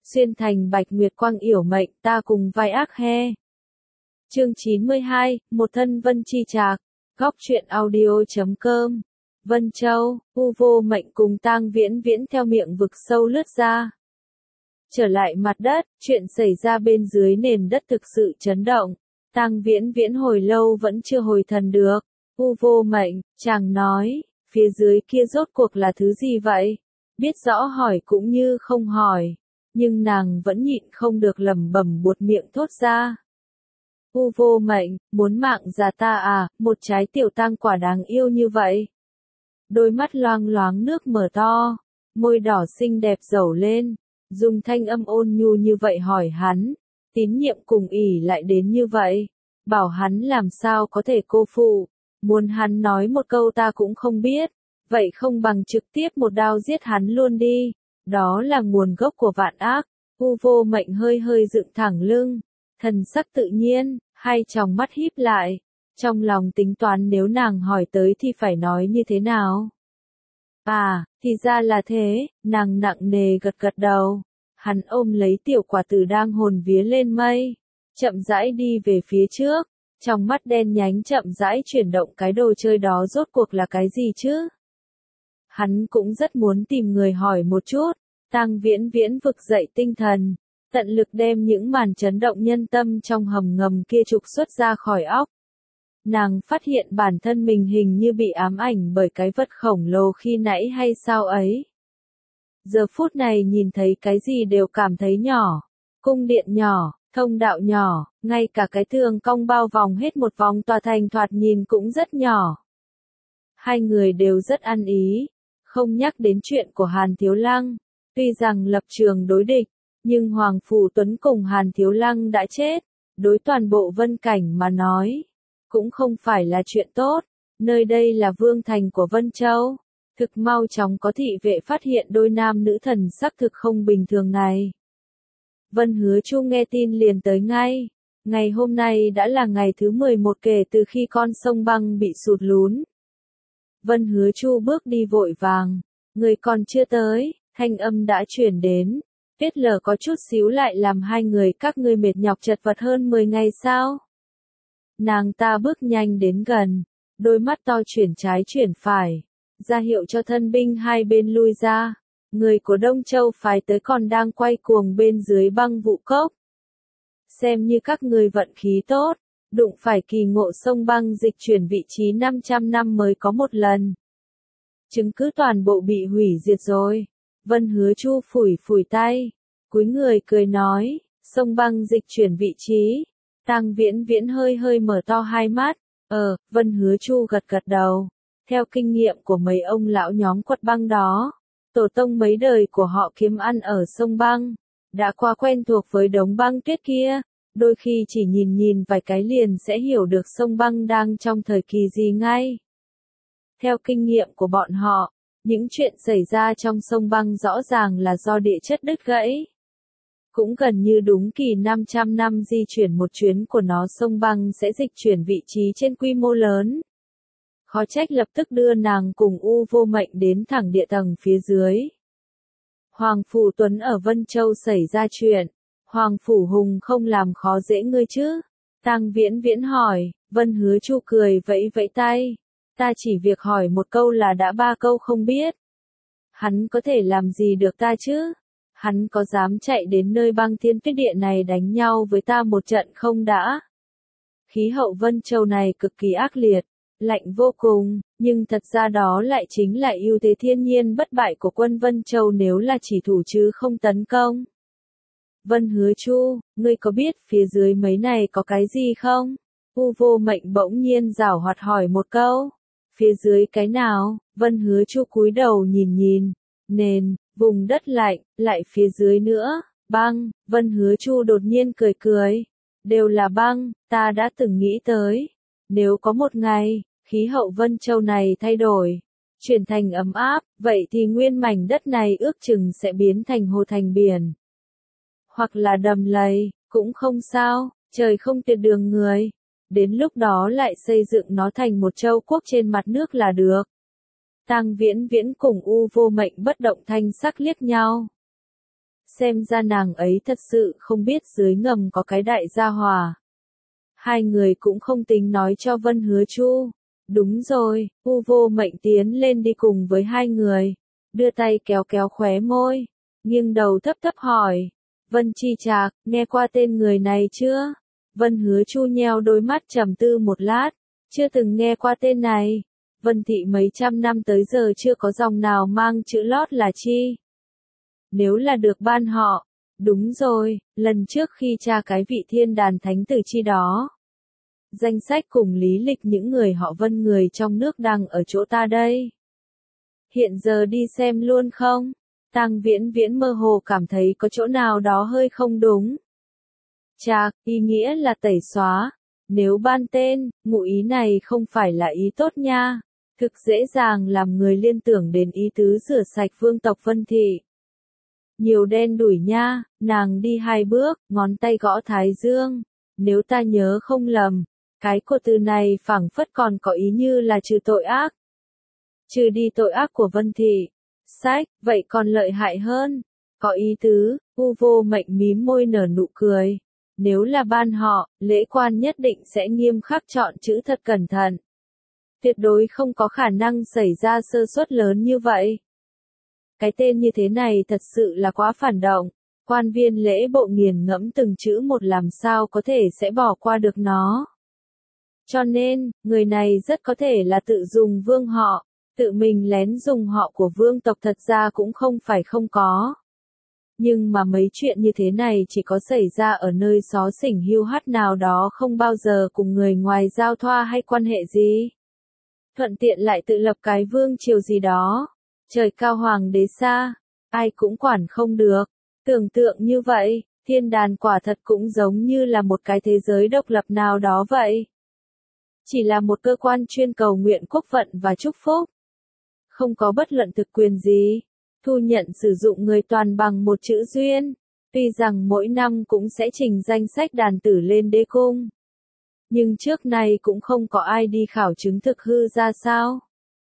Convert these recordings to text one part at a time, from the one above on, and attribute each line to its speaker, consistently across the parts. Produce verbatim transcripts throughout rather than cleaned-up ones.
Speaker 1: xuyên thành bạch nguyệt quang yểu mệnh ta cùng vai ác he. Chương chín mươi hai, một thân vân chi trạc, góc truyện audio chấm com. Vân Châu, u vô mệnh cùng Tang Viễn Viễn theo miệng vực sâu lướt ra. Trở lại mặt đất, chuyện xảy ra bên dưới nền đất thực sự chấn động. Tang Viễn Viễn hồi lâu vẫn chưa hồi thần được. U vô mệnh, chàng nói, phía dưới kia rốt cuộc là thứ gì vậy? Biết rõ hỏi cũng như không hỏi. Nhưng nàng vẫn nhịn không được lẩm bẩm buột miệng thốt ra. U vô mệnh, muốn mạng già ta à, một trái tiểu tang quả đáng yêu như vậy. Đôi mắt loang loáng nước mở to, môi đỏ xinh đẹp dẩu lên, dùng thanh âm ôn nhu như vậy hỏi hắn, tín nhiệm cùng ỷ lại đến như vậy, bảo hắn làm sao có thể cô phụ, muốn hắn nói một câu ta cũng không biết, vậy không bằng trực tiếp một đao giết hắn luôn đi, đó là nguồn gốc của vạn ác. U vô mệnh hơi hơi dựng thẳng lưng, thần sắc tự nhiên, hai tròng mắt híp lại, trong lòng tính toán nếu nàng hỏi tới thì phải nói như thế nào. À, thì ra là thế, nàng nặng nề gật gật đầu, hắn ôm lấy tiểu quả tử đang hồn vía lên mây, chậm rãi đi về phía trước, trong mắt đen nhánh chậm rãi chuyển động cái đồ chơi đó rốt cuộc là cái gì chứ? Hắn cũng rất muốn tìm người hỏi một chút. Tang Viễn Viễn vực dậy tinh thần, tận lực đem những màn chấn động nhân tâm trong hầm ngầm kia trục xuất ra khỏi óc. Nàng phát hiện bản thân mình hình như bị ám ảnh bởi cái vật khổng lồ khi nãy hay sao ấy. Giờ phút này nhìn thấy cái gì đều cảm thấy nhỏ, cung điện nhỏ, thông đạo nhỏ, ngay cả cái tường cong bao vòng hết một vòng tòa thành thoạt nhìn cũng rất nhỏ. Hai người đều rất ăn ý, không nhắc đến chuyện của Hàn Thiếu Lăng. Tuy rằng lập trường đối địch, nhưng Hoàng Phủ Tuấn cùng Hàn Thiếu Lăng đã chết, đối toàn bộ Vân Cảnh mà nói, cũng không phải là chuyện tốt, nơi đây là vương thành của Vân Châu, thực mau chóng có thị vệ phát hiện đôi nam nữ thần sắc thực không bình thường này. Vân Hứa Chu nghe tin liền tới ngay, ngày hôm nay đã là ngày thứ mười một kể từ khi con sông băng bị sụt lún. Vân Hứa Chu bước đi vội vàng, người còn chưa tới. Thanh âm đã chuyển đến, vết lở có chút xíu lại làm hai người các ngươi mệt nhọc chật vật hơn mười ngày sao? Nàng ta bước nhanh đến gần, đôi mắt to chuyển trái chuyển phải, ra hiệu cho thân binh hai bên lui ra, người của Đông Châu phái tới còn đang quay cuồng bên dưới băng vụ cốc. Xem như các ngươi vận khí tốt, đụng phải kỳ ngộ sông băng dịch chuyển vị trí năm trăm năm mới có một lần. Chứng cứ toàn bộ bị hủy diệt rồi. Vân Hứa Chu phủi phủi tay, cúi người cười nói, sông băng dịch chuyển vị trí. Tang Viễn Viễn hơi hơi mở to hai mắt, ờ, Vân Hứa Chu gật gật đầu. Theo kinh nghiệm của mấy ông lão nhóm quật băng đó, tổ tông mấy đời của họ kiếm ăn ở sông băng, đã qua quen thuộc với đống băng tuyết kia, đôi khi chỉ nhìn nhìn vài cái liền sẽ hiểu được sông băng đang trong thời kỳ gì ngay. Theo kinh nghiệm của bọn họ, những chuyện xảy ra trong sông băng rõ ràng là do địa chất đứt gãy. Cũng gần như đúng kỳ năm trăm năm di chuyển một chuyến của nó sông băng sẽ dịch chuyển vị trí trên quy mô lớn. Khó trách lập tức đưa nàng cùng U vô mệnh đến thẳng địa tầng phía dưới. Hoàng Phủ Tuấn ở Vân Châu xảy ra chuyện, Hoàng Phủ Hùng không làm khó dễ ngươi chứ? Tang Viễn Viễn hỏi, Vân Hứa Chu cười vẫy vẫy tay. Ta chỉ việc hỏi một câu là đã ba câu không biết. Hắn có thể làm gì được ta chứ? Hắn có dám chạy đến nơi băng thiên tuyết địa này đánh nhau với ta một trận không đã? Khí hậu Vân Châu này cực kỳ ác liệt, lạnh vô cùng, nhưng thật ra đó lại chính là ưu thế thiên nhiên bất bại của quân Vân Châu nếu là chỉ thủ chứ không tấn công. Vân Hứa Chu, ngươi có biết phía dưới mấy này có cái gì không? U vô mệnh bỗng nhiên giảo hoạt hỏi một câu. Phía dưới cái nào? Vân Hứa Chu cúi đầu nhìn nhìn, nền, vùng đất lạnh, lại phía dưới nữa, băng. Vân Hứa Chu đột nhiên cười cười, đều là băng, ta đã từng nghĩ tới, nếu có một ngày, khí hậu Vân Châu này thay đổi, chuyển thành ấm áp, vậy thì nguyên mảnh đất này ước chừng sẽ biến thành hồ thành biển. Hoặc là đầm lầy, cũng không sao, trời không tuyệt đường người. Đến lúc đó lại xây dựng nó thành một châu quốc trên mặt nước là được. Tang Viễn Viễn cùng U vô mệnh bất động thanh sắc liếc nhau. xem ra nàng ấy thật sự không biết dưới ngầm có cái đại gia hỏa. Hai người cũng không tính nói cho Vân Hứa Chu. Đúng rồi, U Vô Mệnh tiến lên đi cùng với hai người, đưa tay kéo kéo khóe môi, nghiêng đầu thấp thấp hỏi, Vân Chi Trạc, nghe qua tên người này chưa? Vân Hứa Chu nheo đôi mắt trầm tư một lát, chưa từng nghe qua tên này. Vân thị mấy trăm năm tới giờ chưa có dòng nào mang chữ lót là Chi. Nếu là được ban họ, đúng rồi, lần trước khi tra cái vị thiên đàn thánh tử Chi đó. Danh sách cùng lý lịch những người họ Vân người trong nước đang ở chỗ ta đây. Hiện giờ đi xem luôn không? Tang Viễn Viễn mơ hồ cảm thấy có chỗ nào đó hơi không đúng. Chà, ý nghĩa là tẩy xóa. Nếu ban tên, ngụ ý này không phải là ý tốt nha. Thực dễ dàng làm người liên tưởng đến ý tứ rửa sạch vương tộc Vân thị. Nhiều đen đủi nha, nàng đi hai bước, ngón tay gõ thái dương. Nếu ta nhớ không lầm, cái cột từ này phảng phất còn có ý như là trừ tội ác. Trừ đi tội ác của Vân thị. Sách, vậy còn lợi hại hơn. Có ý tứ, U Vô Mệnh mím môi nở nụ cười. Nếu là ban họ, lễ quan nhất định sẽ nghiêm khắc chọn chữ thật cẩn thận. Tuyệt đối không có khả năng xảy ra sơ suất lớn như vậy. Cái tên như thế này thật sự là quá phản động. Quan viên lễ bộ nghiền ngẫm từng chữ một làm sao có thể sẽ bỏ qua được nó. Cho nên, người này rất có thể là tự dùng vương họ. Tự mình lén dùng họ của vương tộc thật ra cũng không phải không có. Nhưng mà mấy chuyện như thế này chỉ có xảy ra ở nơi xó xỉnh hiu hắt nào đó không bao giờ cùng người ngoài giao thoa hay quan hệ gì. Thuận tiện lại tự lập cái vương triều gì đó. Trời cao hoàng đế xa, ai cũng quản không được. Tưởng tượng như vậy, thiên đàn quả thật cũng giống như là một cái thế giới độc lập nào đó vậy. Chỉ là một cơ quan chuyên cầu nguyện quốc vận và chúc phúc. Không có bất luận thực quyền gì. Thu nhận sử dụng người toàn bằng một chữ duyên. Tuy rằng mỗi năm cũng sẽ trình danh sách đàn tử lên đế cung. Nhưng trước nay cũng không có ai đi khảo chứng thực hư ra sao.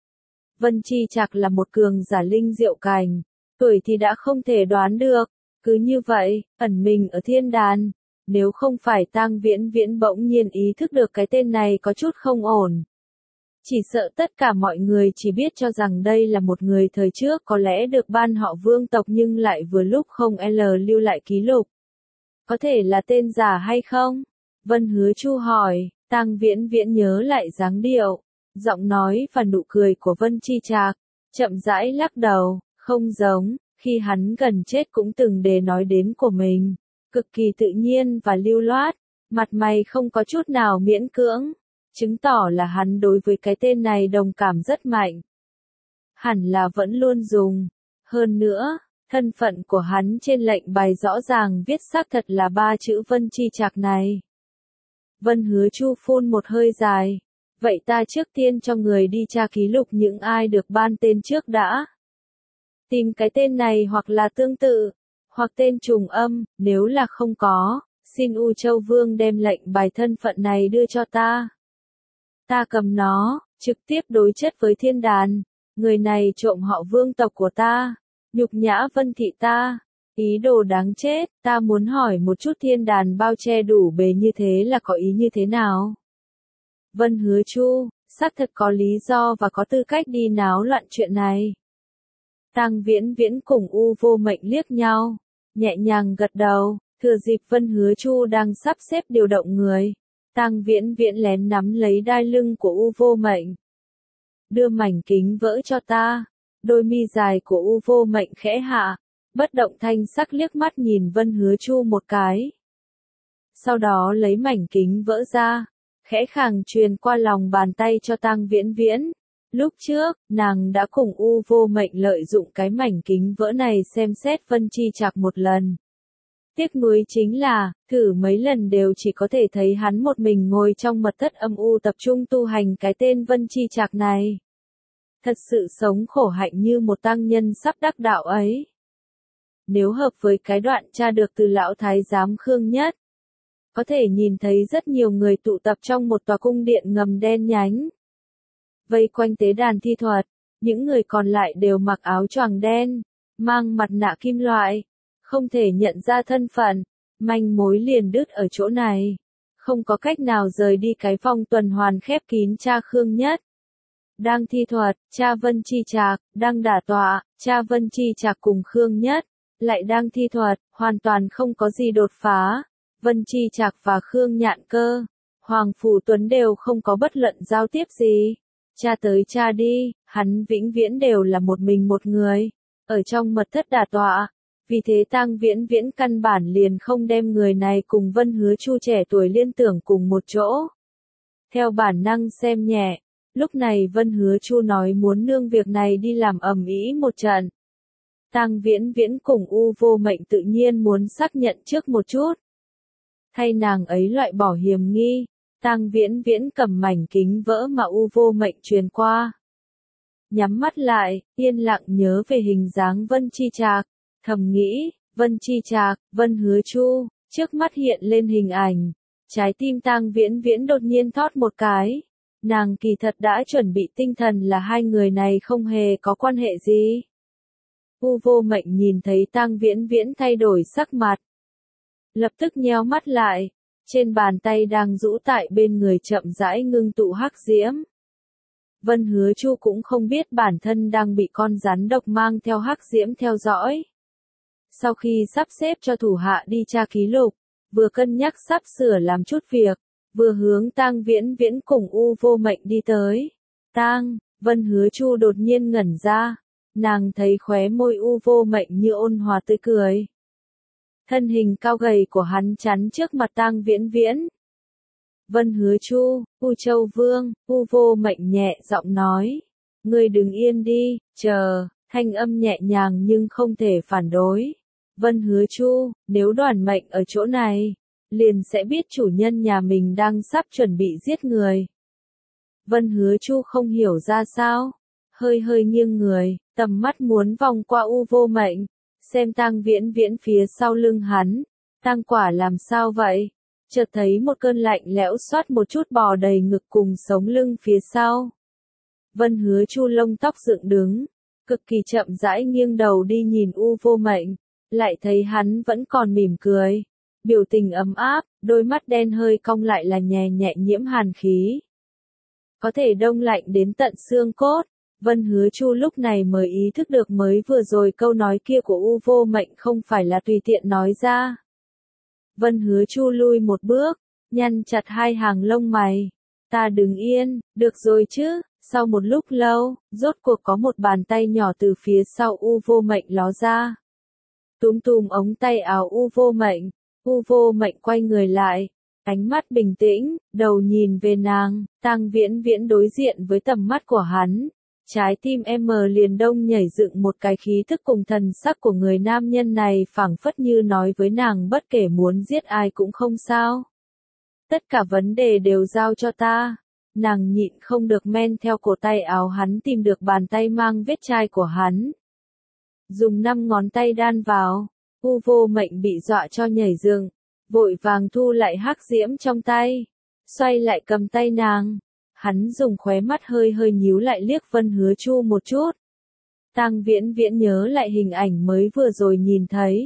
Speaker 1: Vân Chi Trạc là một cường giả linh diệu cành. Tuổi thì đã không thể đoán được. Cứ như vậy, ẩn mình ở thiên đàn. Nếu không phải Tang Viễn Viễn bỗng nhiên ý thức được cái tên này có chút không ổn. Chỉ sợ tất cả mọi người chỉ biết cho rằng đây là một người thời trước có lẽ được ban họ vương tộc nhưng lại vừa lúc không L lưu lại ký lục. Có thể là tên giả hay không? Vân Hứa Chu hỏi, Tang Viễn Viễn nhớ lại dáng điệu, giọng nói và nụ cười của Vân Chi Trạc, chậm rãi lắc đầu, không giống, khi hắn gần chết cũng từng đề nói đến của mình, cực kỳ tự nhiên và lưu loát, mặt mày không có chút nào miễn cưỡng. Chứng tỏ là hắn đối với cái tên này đồng cảm rất mạnh. Hẳn là vẫn luôn dùng. Hơn nữa, thân phận của hắn trên lệnh bài rõ ràng viết xác thật là ba chữ Vân Chi Trạc này. Vân Hứa Chu phun một hơi dài. Vậy ta trước tiên cho người đi tra ký lục những ai được ban tên trước đã. Tìm cái tên này hoặc là tương tự, hoặc tên trùng âm, nếu là không có, xin U Châu Vương đem lệnh bài thân phận này đưa cho ta. Ta cầm nó, trực tiếp đối chất với thiên đàn. Người này trộm họ vương tộc của ta, nhục nhã Vân thị ta, ý đồ đáng chết. Ta muốn hỏi một chút thiên đàn bao che đủ bề như thế là có ý như thế nào? Vân Hứa Chu, xác thật có lý do và có tư cách đi náo loạn chuyện này. Tang Viễn Viễn cùng U Vô Mệnh liếc nhau, nhẹ nhàng gật đầu, thừa dịp Vân Hứa Chu đang sắp xếp điều động người. Tang Viễn Viễn lén nắm lấy đai lưng của U Vô Mệnh. Đưa mảnh kính vỡ cho ta. Đôi mi dài của U Vô Mệnh khẽ hạ, bất động thanh sắc liếc mắt nhìn Vân Hứa Chu một cái. Sau đó lấy mảnh kính vỡ ra, khẽ khàng truyền qua lòng bàn tay cho Tang Viễn Viễn. Lúc trước, nàng đã cùng U Vô Mệnh lợi dụng cái mảnh kính vỡ này xem xét Vân Chi Trạc một lần. Tiếc nuối chính là, thử mấy lần đều chỉ có thể thấy hắn một mình ngồi trong mật thất âm u tập trung tu hành cái tên Vân Chi Trạc này. Thật sự sống khổ hạnh như một tăng nhân sắp đắc đạo ấy. Nếu hợp với cái đoạn tra được từ lão thái giám Khương Nhất, có thể nhìn thấy rất nhiều người tụ tập trong một tòa cung điện ngầm đen nhánh. Vây quanh tế đàn thi thuật, những người còn lại đều mặc áo choàng đen, mang mặt nạ kim loại. không thể nhận ra thân phận, manh mối liền đứt ở chỗ này. Không có cách nào rời đi cái vòng tuần hoàn khép kín cha Khương Nhất. Đang thi thuật, cha Vân Chi Trạc, đang đả tọa, cha Vân Chi Trạc cùng Khương Nhất, lại đang thi thuật, hoàn toàn không có gì đột phá. Vân Chi Trạc và Khương Nhạn Cơ, Hoàng Phủ Tuấn đều không có bất luận giao tiếp gì. Cha tới cha đi, hắn vĩnh viễn đều là một mình một người, ở trong mật thất đả tọa. Vì thế Tang Viễn Viễn căn bản liền không đem người này cùng Vân Hứa Chu trẻ tuổi liên tưởng cùng một chỗ. Theo bản năng xem nhẹ, lúc này Vân Hứa Chu nói muốn nương việc này đi làm ầm ĩ một trận. Tang Viễn Viễn cùng U Vô Mệnh tự nhiên muốn xác nhận trước một chút. Thay nàng ấy loại bỏ hiểm nghi, Tang Viễn Viễn cầm mảnh kính vỡ mà U Vô Mệnh truyền qua. Nhắm mắt lại, yên lặng nhớ về hình dáng Vân Chi Trạc, thầm nghĩ, Vân Chi Trạc, Vân Hứa Chu, trước mắt hiện lên hình ảnh. Trái tim Tang Viễn Viễn đột nhiên thót một cái. Nàng kỳ thật đã chuẩn bị tinh thần là hai người này không hề có quan hệ gì. U Vô Mệnh nhìn thấy Tang Viễn Viễn thay đổi sắc mặt, lập tức nheo mắt lại, trên bàn tay đang rũ tại bên người chậm rãi ngưng tụ hắc diễm. Vân Hứa Chu cũng không biết bản thân đang bị con rắn độc mang theo hắc diễm theo dõi. Sau khi sắp xếp cho thủ hạ đi tra ký lục, vừa cân nhắc sắp sửa làm chút việc, vừa hướng Tang Viễn Viễn cùng U Vô Mệnh đi tới. Tang, Vân Hứa Chu đột nhiên ngẩn ra, nàng thấy khóe môi U Vô Mệnh như ôn hòa tươi cười. Thân hình cao gầy của hắn chắn trước mặt Tang Viễn Viễn. Vân Hứa Chu, U Châu Vương, U Vô Mệnh nhẹ giọng nói. Ngươi đừng yên đi, chờ, thanh âm nhẹ nhàng nhưng không thể phản đối. Vân Hứa Chu, nếu Đoàn Mệnh ở chỗ này, liền sẽ biết chủ nhân nhà mình đang sắp chuẩn bị giết người. Vân Hứa Chu không hiểu ra sao, hơi hơi nghiêng người, tầm mắt muốn vòng qua U Vô Mệnh, xem Tang Viễn Viễn phía sau lưng hắn. Tang Quả làm sao vậy? Chợt thấy một cơn lạnh lẽo xoát một chút bò đầy ngực cùng sống lưng phía sau. Vân Hứa Chu lông tóc dựng đứng, cực kỳ chậm rãi nghiêng đầu đi nhìn U Vô Mệnh, lại thấy hắn vẫn còn mỉm cười, biểu tình ấm áp, đôi mắt đen hơi cong lại là nhẹ nhẹ nhiễm hàn khí. Có thể đông lạnh đến tận xương cốt. Vân Hứa Chu lúc này mới ý thức được mới vừa rồi câu nói kia của U Vô Mệnh không phải là tùy tiện nói ra. Vân Hứa Chu lui một bước, nhăn chặt hai hàng lông mày. Ta đứng yên, được rồi chứ. Sau một lúc lâu, rốt cuộc có một bàn tay nhỏ từ phía sau U Vô Mệnh ló ra. Túm túm ống tay áo U Vô Mệnh, U Vô Mệnh quay người lại, ánh mắt bình tĩnh, đầu nhìn về nàng. Tang Viễn Viễn đối diện với tầm mắt của hắn. Trái tim em liền đông nhảy dựng một cái, khí thức cùng thần sắc của người nam nhân này phảng phất như nói với nàng bất kể muốn giết ai cũng không sao. Tất cả vấn đề đều giao cho ta. Nàng nhịn không được men theo cổ tay áo hắn tìm được bàn tay mang vết chai của hắn. Dùng năm ngón tay đan vào, U Vô Mệnh bị dọa cho nhảy dựng, vội vàng thu lại hắc diễm trong tay, xoay lại cầm tay nàng. Hắn dùng khóe mắt hơi hơi nhíu lại liếc Vân Hứa Chu một chút. Tang Viễn Viễn nhớ lại hình ảnh mới vừa rồi nhìn thấy.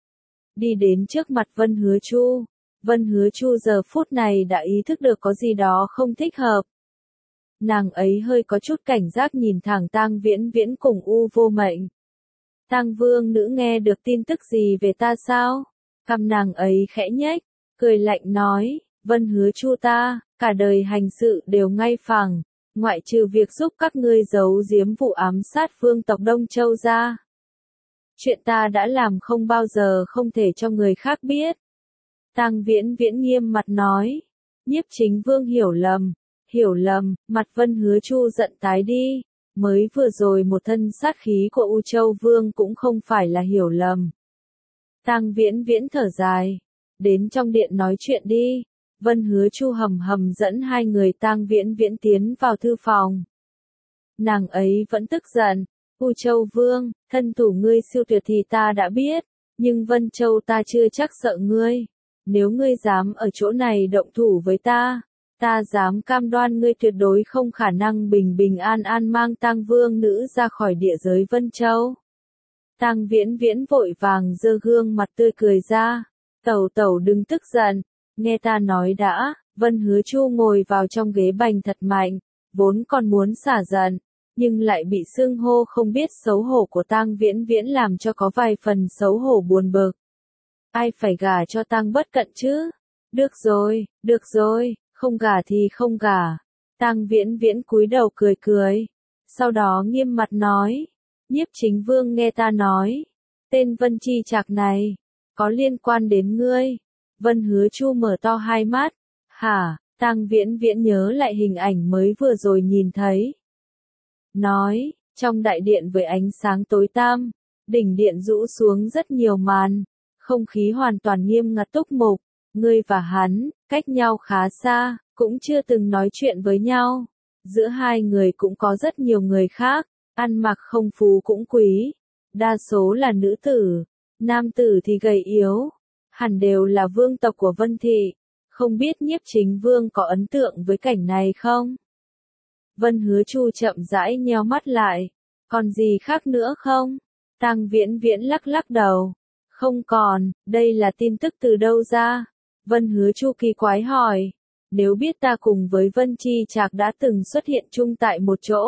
Speaker 1: Đi đến trước mặt Vân Hứa Chu. Vân Hứa Chu giờ phút này đã ý thức được có gì đó không thích hợp. Nàng ấy hơi có chút cảnh giác nhìn thẳng Tang Viễn Viễn cùng U Vô Mệnh. Tang Vương nữ nghe được tin tức gì về ta sao? Cằm nàng ấy khẽ nhếch, cười lạnh nói, Vân Hứa Chu ta, cả đời hành sự đều ngay phẳng, ngoại trừ việc giúp các ngươi giấu giếm vụ ám sát vương tộc Đông Châu ra. Chuyện ta đã làm không bao giờ không thể cho người khác biết. Tang Viễn Viễn nghiêm mặt nói, Nhiếp Chính Vương hiểu lầm, hiểu lầm, mặt Vân Hứa Chu giận tái đi, mới vừa rồi một thân sát khí của U Châu Vương cũng không phải là hiểu lầm. Tang Viễn Viễn thở dài, đến trong điện nói chuyện đi. Vân Hứa Chu hầm hầm dẫn hai người Tang Viễn Viễn tiến vào thư phòng. Nàng ấy vẫn tức giận, U Châu Vương, thân thủ ngươi siêu tuyệt thì ta đã biết, nhưng Vân Châu ta chưa chắc sợ ngươi. Nếu ngươi dám ở chỗ này động thủ với ta, ta dám cam đoan ngươi tuyệt đối không khả năng bình bình an an mang Tang Vương nữ ra khỏi địa giới Vân Châu. Tang Viễn Viễn vội vàng giơ gương mặt tươi cười ra. Tẩu tẩu đừng tức giận, nghe ta nói đã. Vân Hứa Chu ngồi vào trong ghế bành thật mạnh, vốn còn muốn xả giận, nhưng lại bị xưng hô không biết xấu hổ của Tang Viễn Viễn làm cho có vài phần xấu hổ buồn bực. Ai phải gả cho Tang Bất Cận chứ? Được rồi, được rồi, không gả thì không gả. Tang Viễn Viễn cúi đầu cười cười, sau đó nghiêm mặt nói, Nhiếp Chính Vương nghe ta nói, tên Vân Chi Trạc này, có liên quan đến ngươi. Vân Hứa Chu mở to hai mắt, hả? Tang Viễn Viễn nhớ lại hình ảnh mới vừa rồi nhìn thấy. Nói, trong đại điện với ánh sáng tối tăm, đỉnh điện rũ xuống rất nhiều màn, không khí hoàn toàn nghiêm ngặt túc mục, ngươi và hắn, cách nhau khá xa, cũng chưa từng nói chuyện với nhau. Giữa hai người cũng có rất nhiều người khác, ăn mặc không phú cũng quý, đa số là nữ tử, nam tử thì gầy yếu, hẳn đều là vương tộc của Vân Thị. Không biết Nhiếp Chính Vương có ấn tượng với cảnh này không? Vân Hứa Chu chậm rãi nheo mắt lại, còn gì khác nữa không? Tang Viễn Viễn lắc lắc đầu, không còn, đây là tin tức từ đâu ra? Vân Hứa Chu kỳ quái hỏi, nếu biết ta cùng với Vân Chi Trạc đã từng xuất hiện chung tại một chỗ,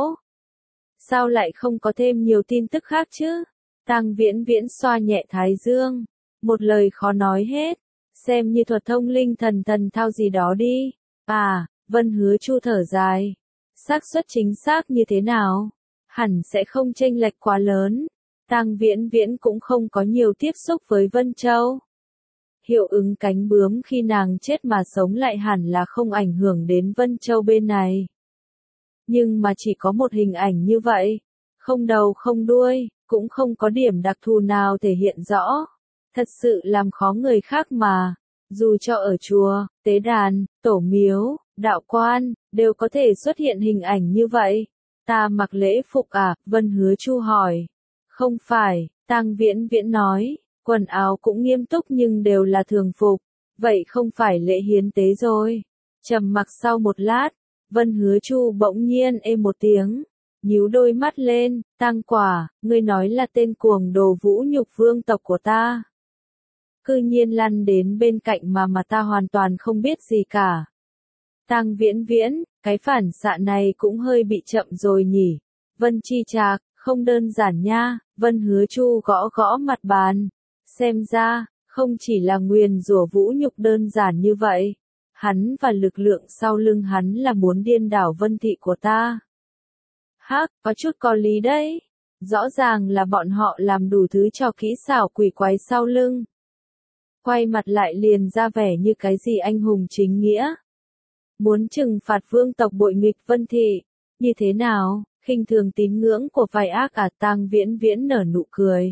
Speaker 1: sao lại không có thêm nhiều tin tức khác chứ? Tang Viễn Viễn xoa nhẹ thái dương, một lời khó nói hết, xem như thuật thông linh thần thần thao gì đó đi. À, Vân Hứa Chu thở dài, xác suất chính xác như thế nào? Hẳn sẽ không chênh lệch quá lớn. Tang Viễn Viễn cũng không có nhiều tiếp xúc với Vân Châu. Hiệu ứng cánh bướm khi nàng chết mà sống lại hẳn là không ảnh hưởng đến Vân Châu bên này. Nhưng mà chỉ có một hình ảnh như vậy, không đầu không đuôi, cũng không có điểm đặc thù nào thể hiện rõ. Thật sự làm khó người khác mà. Dù cho ở chùa, tế đàn, tổ miếu, đạo quan, đều có thể xuất hiện hình ảnh như vậy. Ta mặc lễ phục à? Vân Hứa Chu hỏi. Không phải, Tang Viễn Viễn nói, quần áo cũng nghiêm túc nhưng đều là thường phục. Vậy không phải lễ hiến tế rồi. Trầm mặc sau một lát, Vân Hứa Chu bỗng nhiên ê một tiếng, nhíu đôi mắt lên, Tang Quả, ngươi nói là tên cuồng đồ vũ nhục vương tộc của ta. Cư nhiên lăn đến bên cạnh mà mà ta hoàn toàn không biết gì cả. Tang Viễn Viễn, cái phản xạ này cũng hơi bị chậm rồi nhỉ. Vân Chi Trạc, không đơn giản nha. Vân Hứa Chu gõ gõ mặt bàn. Xem ra, không chỉ là nguyền rủa vũ nhục đơn giản như vậy. Hắn và lực lượng sau lưng hắn là muốn điên đảo Vân Thị của ta. Hắc, có chút có lý đấy. Rõ ràng là bọn họ làm đủ thứ trò kỹ xảo quỷ quái sau lưng. Quay mặt lại liền ra vẻ như cái gì anh hùng chính nghĩa. Muốn trừng phạt vương tộc bội nghịch Vân Thị. Như thế nào, khinh thường tín ngưỡng của vài ác à? Tang Viễn Viễn nở nụ cười.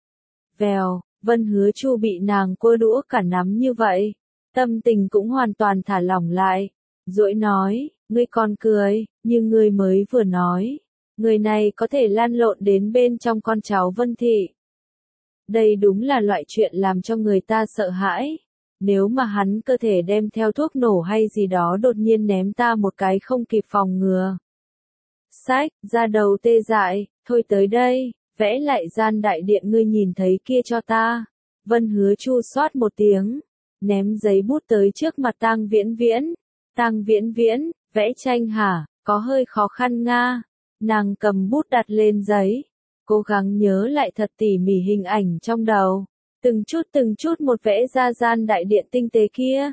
Speaker 1: Vèo, Vân Hứa Chu bị nàng cua đũa cả nắm như vậy. Tâm tình cũng hoàn toàn thả lỏng lại. Duỗi nói, ngươi còn cười, như ngươi mới vừa nói. Người này có thể lan lộn đến bên trong con cháu Vân Thị. Đây đúng là loại chuyện làm cho người ta sợ hãi. Nếu mà hắn cơ thể đem theo thuốc nổ hay gì đó đột nhiên ném ta một cái không kịp phòng ngừa. Sách, ra đầu tê dại, thôi tới đây, vẽ lại gian đại điện ngươi nhìn thấy kia cho ta. Vân Hứa Chu xoát một tiếng, ném giấy bút tới trước mặt Tang Viễn Viễn. Tang Viễn Viễn, vẽ tranh hả? Có hơi khó khăn nga. Nàng cầm bút đặt lên giấy, cố gắng nhớ lại thật tỉ mỉ hình ảnh trong đầu. Từng chút từng chút một vẽ ra gian đại điện tinh tế kia.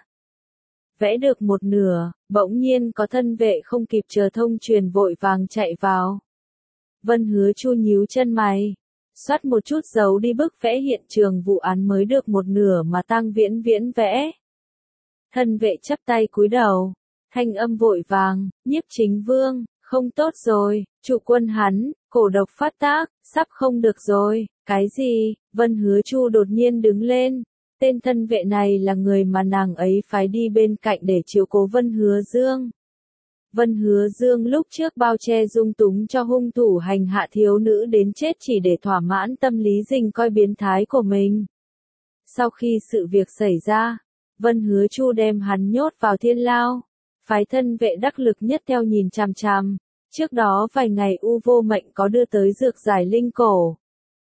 Speaker 1: Vẽ được một nửa, bỗng nhiên có thân vệ không kịp chờ thông truyền vội vàng chạy vào. Vân Hứa Chu nhíu chân mày, xoát một chút dấu đi bức vẽ hiện trường vụ án mới được một nửa mà Tang Viễn Viễn vẽ. Thân vệ chắp tay cúi đầu, thanh âm vội vàng, Nhiếp Chính Vương, không tốt rồi, chủ quân hắn, cổ độc phát tác, sắp không được rồi. Cái gì? Vân Hứa Chu đột nhiên đứng lên. Tên thân vệ này là người mà nàng ấy phái đi bên cạnh để chiếu cố Vân Hứa Dương. Vân Hứa Dương lúc trước bao che dung túng cho hung thủ hành hạ thiếu nữ đến chết chỉ để thỏa mãn tâm lý dình coi biến thái của mình. Sau khi sự việc xảy ra, Vân Hứa Chu đem hắn nhốt vào thiên lao. Phái thân vệ đắc lực nhất theo nhìn chằm chằm. Trước đó vài ngày U Vô Mệnh có đưa tới dược giải linh cổ.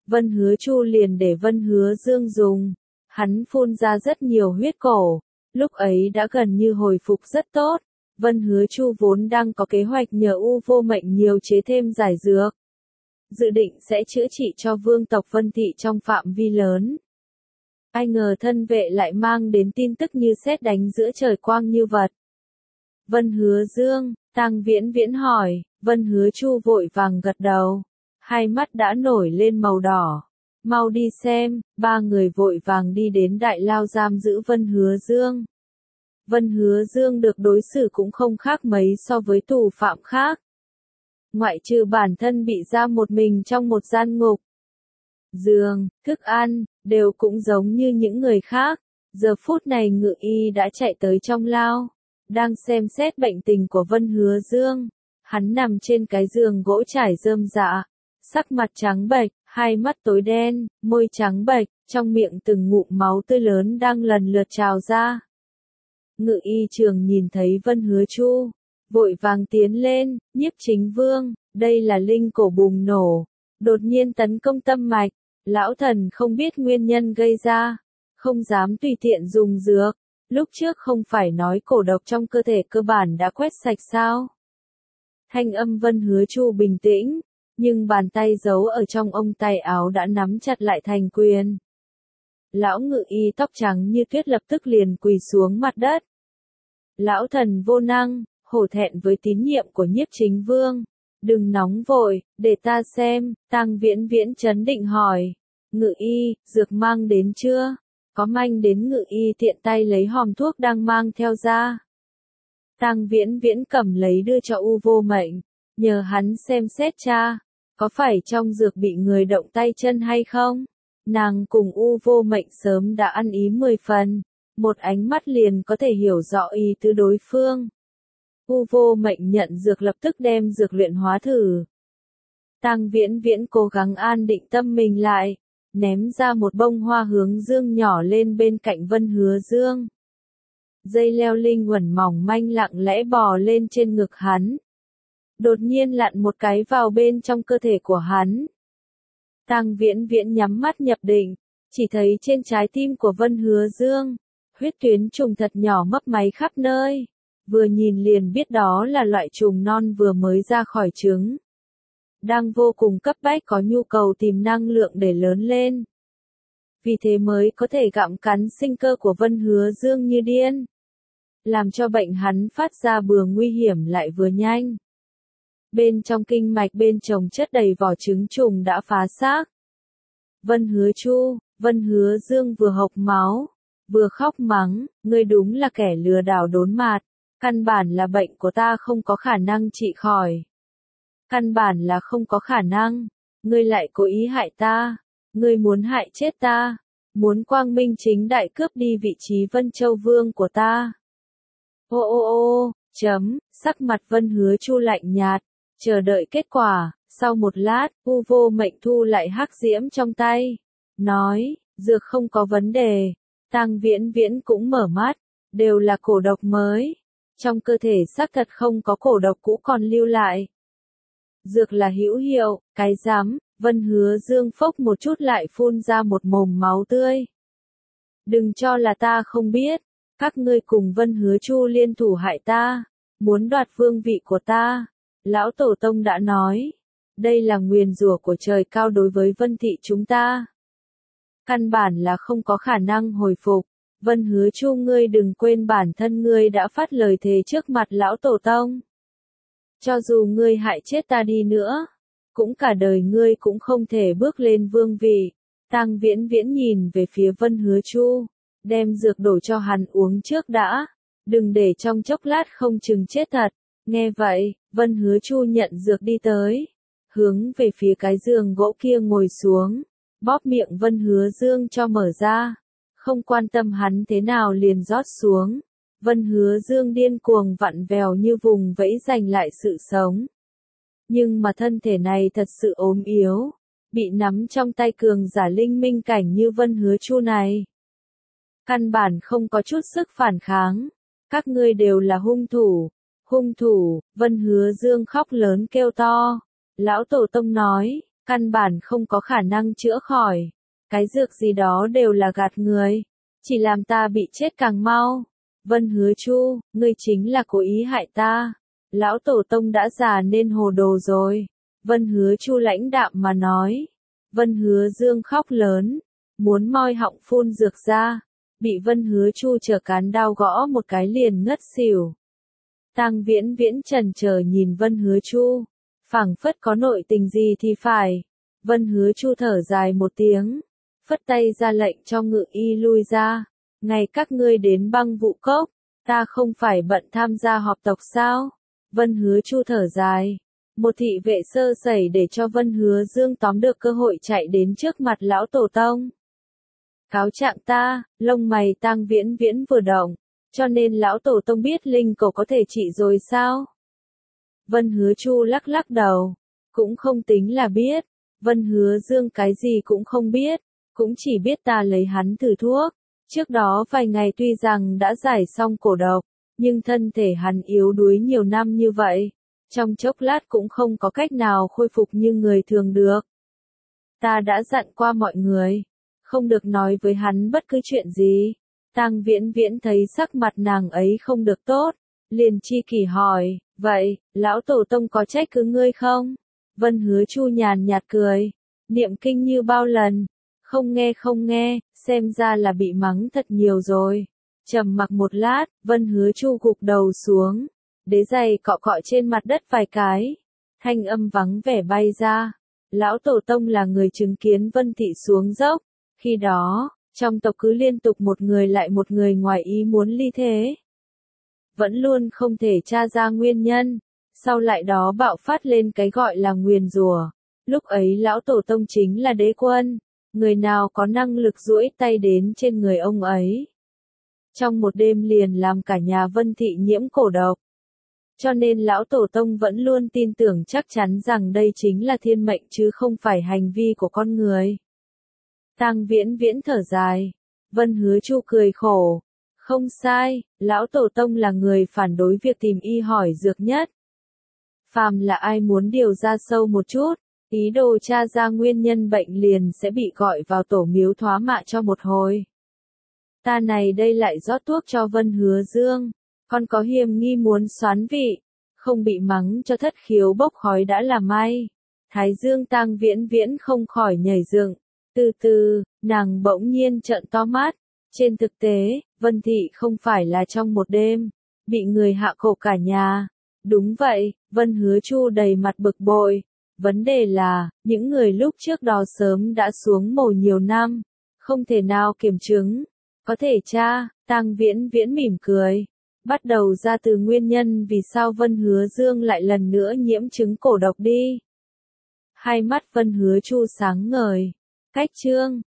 Speaker 1: Vân Hứa Chu liền để Vân Hứa Dương dùng. Hắn phun ra rất nhiều huyết cổ, lúc ấy đã gần như hồi phục rất tốt. Vân Hứa Chu vốn đang có kế hoạch nhờ U Vô Mệnh nhiều chế thêm giải dược, dự định sẽ chữa trị cho vương tộc Vân Thị trong phạm vi lớn. Ai ngờ thân vệ lại mang đến tin tức như sét đánh giữa trời quang như vật. Vân Hứa Dương, Tang Viễn Viễn hỏi, Vân Hứa Chu vội vàng gật đầu, hai mắt đã nổi lên màu đỏ. Mau đi xem, ba người vội vàng đi đến đại lao giam giữ Vân Hứa Dương. Vân Hứa Dương được đối xử cũng không khác mấy so với tù phạm khác. Ngoại trừ bản thân bị giam một mình trong một gian ngục. Giường, thức ăn, đều cũng giống như những người khác. Giờ phút này Ngự Y đã chạy tới trong lao, đang xem xét bệnh tình của Vân Hứa Dương. Hắn nằm trên cái giường gỗ trải rơm rạ, sắc mặt trắng bệch, hai mắt tối đen, môi trắng bệch, trong miệng từng ngụm máu tươi lớn đang lần lượt trào ra. Ngự Y trường nhìn thấy Vân Hứa Chu, vội vàng tiến lên, Nhiếp Chính Vương, đây là linh cổ bùng nổ, đột nhiên tấn công tâm mạch, lão thần không biết nguyên nhân gây ra, không dám tùy tiện dùng dược, lúc trước không phải nói cổ độc trong cơ thể cơ bản đã quét sạch sao? Thanh âm Vân Hứa Chu bình tĩnh, nhưng bàn tay giấu ở trong ông tay áo đã nắm chặt lại thành quyền. Lão Ngự Y tóc trắng như tuyết lập tức liền quỳ xuống mặt đất. Lão thần vô năng, hổ thẹn với tín nhiệm của Nhiếp Chính Vương. Đừng nóng vội, để ta xem, Tang Viễn Viễn trấn định hỏi. Ngự Y, dược mang đến chưa? Có manh đến Ngự Y tiện tay lấy hòm thuốc đang mang theo ra. Tang Viễn Viễn cầm lấy đưa cho U Vô Mệnh, nhờ hắn xem xét cha, có phải trong dược bị người động tay chân hay không? Nàng cùng U Vô Mệnh sớm đã ăn ý mười phần, một ánh mắt liền có thể hiểu rõ ý tứ đối phương. U Vô Mệnh nhận dược lập tức đem dược luyện hóa thử. Tang Viễn Viễn cố gắng an định tâm mình lại, ném ra một bông hoa hướng dương nhỏ lên bên cạnh Vân Hứa Dương. Dây leo linh uẩn mỏng manh lặng lẽ bò lên trên ngực hắn. Đột nhiên lặn một cái vào bên trong cơ thể của hắn. Tang Viễn Viễn nhắm mắt nhập định, chỉ thấy trên trái tim của Vân Hứa Dương, huyết tuyến trùng thật nhỏ mấp máy khắp nơi. Vừa nhìn liền biết đó là loại trùng non vừa mới ra khỏi trứng. Đang vô cùng cấp bách có nhu cầu tìm năng lượng để lớn lên. Vì thế mới có thể gặm cắn sinh cơ của Vân Hứa Dương như điên. Làm cho bệnh hắn phát ra vừa nguy hiểm lại vừa nhanh. Bên trong kinh mạch bên chồng chất đầy vỏ trứng trùng đã phá xác. Vân Hứa Chu, Vân Hứa Dương vừa hộc máu, vừa khóc mắng, ngươi đúng là kẻ lừa đảo đốn mạt. Căn bản là bệnh của ta không có khả năng trị khỏi. Căn bản là không có khả năng. Ngươi lại cố ý hại ta. Ngươi muốn hại chết ta. Muốn quang minh chính đại cướp đi vị trí Vân Châu Vương của ta. Ô ô ô, chấm, sắc mặt Vân Hứa Chu lạnh nhạt, chờ đợi kết quả. Sau một lát, U Vô Mệnh thu lại hắc diễm trong tay. Nói, dược không có vấn đề. Tang Viễn Viễn cũng mở mắt. Đều là cổ độc mới. Trong cơ thể xác thật không có cổ độc cũ còn lưu lại. Dược là hữu hiệu, cái rắm, Vân Hứa Dương phốc một chút lại phun ra một mồm máu tươi. Đừng cho là ta không biết, các ngươi cùng Vân Hứa Chu liên thủ hại ta, muốn đoạt vương vị của ta. Lão Tổ Tông đã nói, đây là nguyền rủa của trời cao đối với Vân Thị chúng ta. Căn bản là không có khả năng hồi phục. Vân Hứa Chu ngươi đừng quên bản thân ngươi đã phát lời thề trước mặt Lão Tổ Tông. Cho dù ngươi hại chết ta đi nữa, cũng cả đời ngươi cũng không thể bước lên vương vị. Tang Viễn Viễn nhìn về phía Vân Hứa Chu, đem dược đổ cho hắn uống trước đã, đừng để trong chốc lát không chừng chết thật. Nghe vậy, Vân Hứa Chu nhận dược đi tới, hướng về phía cái giường gỗ kia ngồi xuống, bóp miệng Vân Hứa Dương cho mở ra. Không quan tâm hắn thế nào liền rót xuống. Vân Hứa Dương điên cuồng vặn vèo như vùng vẫy giành lại sự sống. Nhưng mà thân thể này thật sự ốm yếu, bị nắm trong tay cường giả linh minh cảnh như Vân Hứa Chu này. Căn bản không có chút sức phản kháng. Các ngươi đều là hung thủ. Hung thủ, Vân Hứa Dương khóc lớn kêu to. Lão Tổ Tông nói, căn bản không có khả năng chữa khỏi. Cái dược gì đó đều là gạt người, chỉ làm ta bị chết càng mau. Vân Hứa Chu, ngươi chính là cố ý hại ta. Lão tổ tông đã già nên hồ đồ rồi. Vân Hứa Chu lãnh đạm mà nói. Vân Hứa Dương khóc lớn, muốn moi họng phun dược ra, bị Vân Hứa Chu trở cán đao gõ một cái liền ngất xỉu. Tang Viễn Viễn chần chờ nhìn Vân Hứa Chu, phảng phất có nội tình gì thì phải. Vân Hứa Chu thở dài một tiếng, phất tay ra lệnh cho Ngự Y lui ra. Ngày các ngươi đến Băng Vũ Cốc, ta không phải bận tham gia họp tộc sao? Vân Hứa Chu thở dài. Một thị vệ sơ sẩy để cho Vân Hứa Dương tóm được cơ hội chạy đến trước mặt lão tổ tông. Cáo trạng ta, lông mày Tang Viễn Viễn vừa động, cho nên lão tổ tông biết linh cầu có thể trị rồi sao? Vân Hứa Chu lắc lắc đầu, cũng không tính là biết. Vân Hứa Dương cái gì cũng không biết, cũng chỉ biết ta lấy hắn thử thuốc. Trước đó vài ngày tuy rằng đã giải xong cổ độc, nhưng thân thể hắn yếu đuối nhiều năm như vậy, trong chốc lát cũng không có cách nào khôi phục như người thường được. Ta đã dặn qua mọi người, không được nói với hắn bất cứ chuyện gì. Tang Viễn Viễn thấy sắc mặt nàng ấy không được tốt, liền chi kỷ hỏi, vậy, lão tổ tông có trách cứ ngươi không? Vân Hứa Chu nhàn nhạt cười, niệm kinh như bao lần, không nghe không nghe, xem ra là bị mắng thật nhiều rồi. Trầm mặc một lát, Vân Hứa Chu gục đầu xuống, đế giày cọ cọ trên mặt đất vài cái, thanh âm vắng vẻ bay ra. Lão tổ tông là người chứng kiến Vân thị xuống dốc, khi đó, trong tộc cứ liên tục một người lại một người ngoài ý muốn ly thế. Vẫn luôn không thể tra ra nguyên nhân, sau lại đó bạo phát lên cái gọi là nguyền rủa. Lúc ấy lão tổ tông chính là đế quân, người nào có năng lực duỗi tay đến trên người ông ấy. Trong một đêm liền làm cả nhà Vân thị nhiễm cổ độc. Cho nên lão tổ tông vẫn luôn tin tưởng chắc chắn rằng đây chính là thiên mệnh chứ không phải hành vi của con người. Tang Viễn Viễn thở dài, Vân Hứa Chu cười khổ, không sai, lão tổ tông là người phản đối việc tìm y hỏi dược nhất. Phàm là ai muốn điều ra sâu một chút, ý đồ tra ra nguyên nhân bệnh liền sẽ bị gọi vào tổ miếu thoá mạ cho một hồi. Ta này đây lại rót thuốc cho Vân Hứa Dương, còn có hiềm nghi muốn xoán vị, không bị mắng cho thất khiếu bốc khói đã là may. Thái Dương Tang Viễn Viễn không khỏi nhảy dựng, từ từ, nàng bỗng nhiên trợn to mắt. Trên thực tế, Vân thị không phải là trong một đêm, bị người hạ cổ cả nhà. Đúng vậy, Vân Hứa Chu đầy mặt bực bội. Vấn đề là, những người lúc trước đó sớm đã xuống mồ nhiều năm, không thể nào kiểm chứng. Có thể tra, Tang Viễn Viễn mỉm cười, bắt đầu ra từ nguyên nhân vì sao Vân Hứa Dương lại lần nữa nhiễm chứng cổ độc đi. Hai mắt Vân Hứa Chu sáng ngời. Cách chương